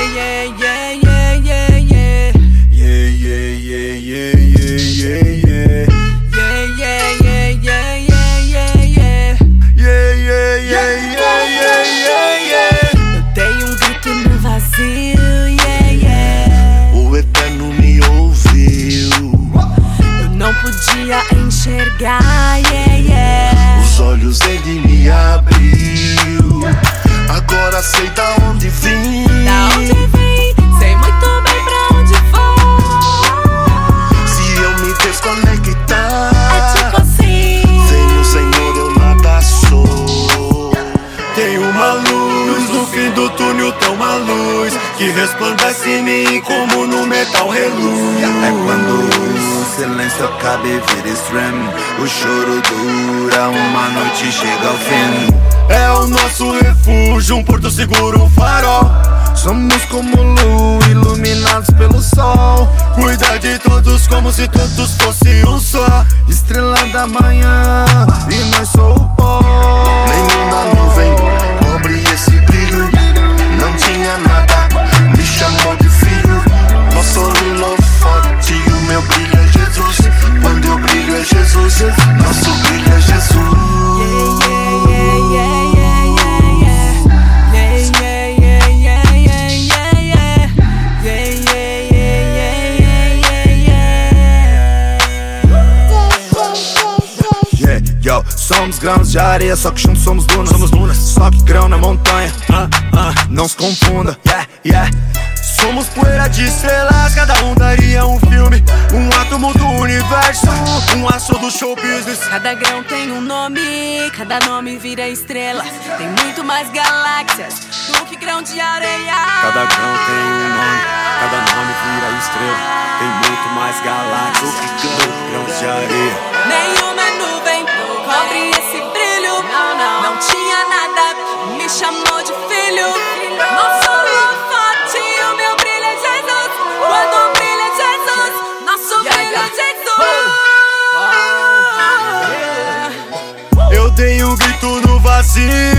Podia enxergar, Os olhos ele me abriu. Agora sei da onde vim. Da onde vim, sei muito bem pra onde vou. Se eu me desconectar, é tipo assim: sem o Senhor eu nada sou. Tem uma luz no fim do túnel, tão uma luz que resplandece em mim como no metal reluz. É quando o silêncio acaba e vira stream. O choro dura, uma noite chega ao fim. É o nosso refúgio, um porto seguro, um farol. Somos como lua, iluminados pelo sol. Cuida de todos como se todos fossem um só. Estrela da manhã, e nós sou o pó. Nenhum na nuvem cobre esse brilho. Não tinha nada, me chamou de filho. Nosso holofote, o meu brilho é Jesus. Quando eu brilho é Jesus, nosso brilho é Jesus. Yo, somos grãos de areia, só que juntos somos dunas. Só que grão na montanha, não se confunda. Somos poeira de estrelas, cada um daria um filme. Um átomo do universo, um aço do show business. Cada grão tem um nome, cada nome vira estrela. Tem muito mais galáxias do que grão de areia. Cada grão tem um nome, cada nome vira estrela. Tem muito mais galáxias do que grãos de areia. Nenhuma nuvem cobre esse brilho. Não tinha nada, me chamou de filho. Nosso holofote, o meu brilho é Jesus. Quando brilha é Jesus, nosso brilho é Jesus. Eu dei um grito no vazio.